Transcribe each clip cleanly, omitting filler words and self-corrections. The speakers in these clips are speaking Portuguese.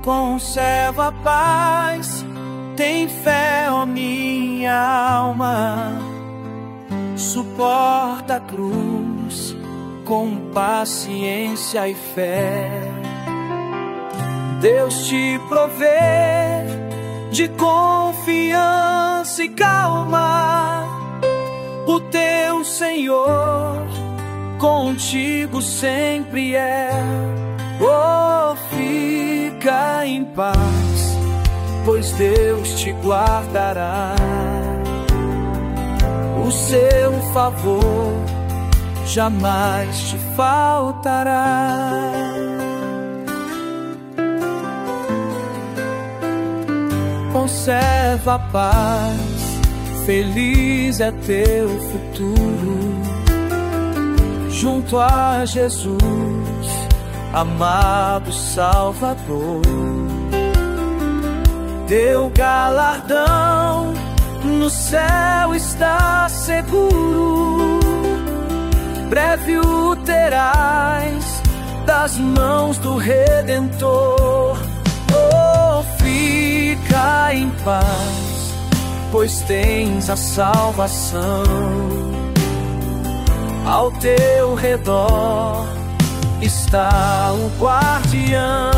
Conserva a paz, tem fé, ó minha alma. Suporta a cruz com paciência e fé. Deus te provê de confiança e calma. O teu Senhor contigo sempre é. Oh, fica em paz, pois Deus te guardará. O seu favor jamais te faltará. Conserva a paz, feliz é teu futuro. Junto a Jesus, amado Salvador. Teu galardão no céu está seguro. Breve o terás das mãos do Redentor. Oh, fica em paz, pois tens a salvação. Ao teu redor está o guardião.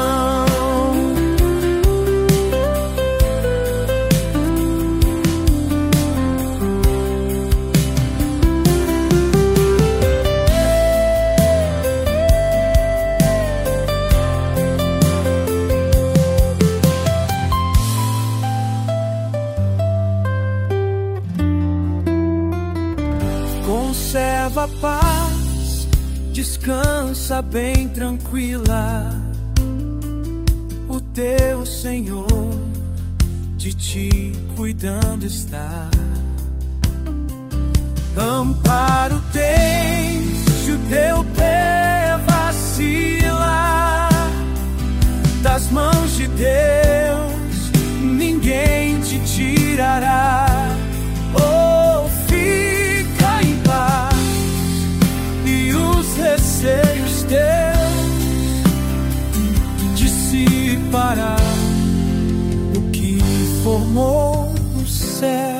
Conserva a paz, descansa bem tranquila. O teu Senhor de ti cuidando está. Amparo tens se o teu pé vacila. Das mãos de Deus ninguém te tirará. Oh, fica em paz, e os receios teus dissipará o que formou o céu.